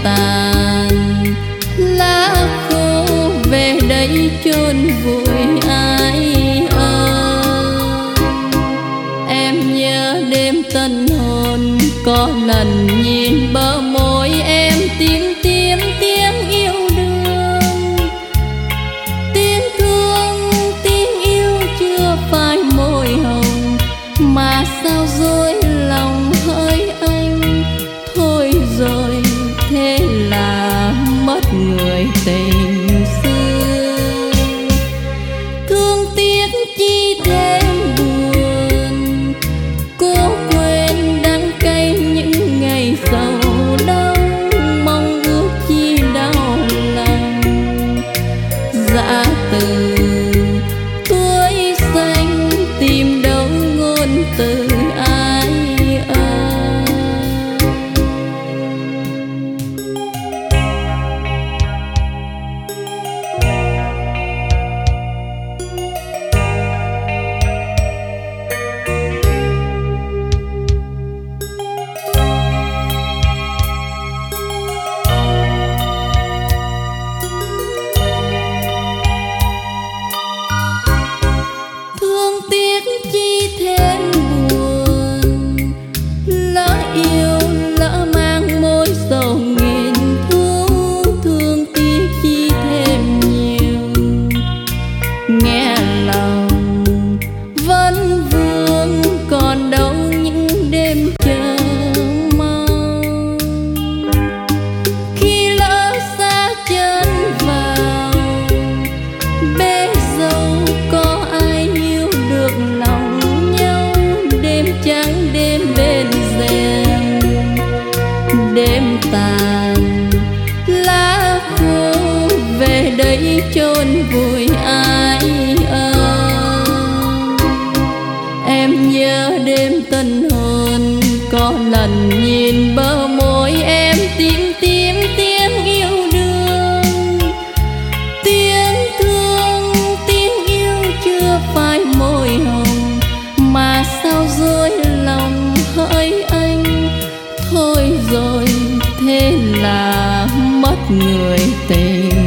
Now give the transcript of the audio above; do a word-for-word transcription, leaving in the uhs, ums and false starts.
tàn, lá khô về đây chôn vùi ai ơi. Em nhớ đêm tân hôn, có lần nhìn bờ môi em tím tím tiếng yêu đương. Tiếng thương, tiếng yêu chưa phai môi hồng, mà sao dối lòng hỡi anh. Thôi rồi thế là mất người tình xưa. Thương tiếc chi thêm buồn, cố quên đắng cay những ngày sầu đau, mong ước chi đau lòng. Dã từ tuổi xanh tìm đâu ngôn từ ai ơi. Thương tiếc chi thêm buồn, lỡ yêu lỡ mang mối sầu nghìn thu. Thương tiếc chi thêm nhiều, nghe lòng vẫn vương còn đâu những đêm chờ mong. Khi lỡ xa chân vào bể dâu, có ai yêu được lòng nhau. Đêm trắng đêm bên rèm, đêm tàn, lá khô về đây chôn vùi ai ơi. Em nhớ đêm tân hôn, có lần nhìn bờ môi em tím tím tiếng yêu đương. Tiếng thương, tiếng yêu chưa phai môi hồng, mà sao dối lòng hỡi anh. Thôi rồi thế là mất người tình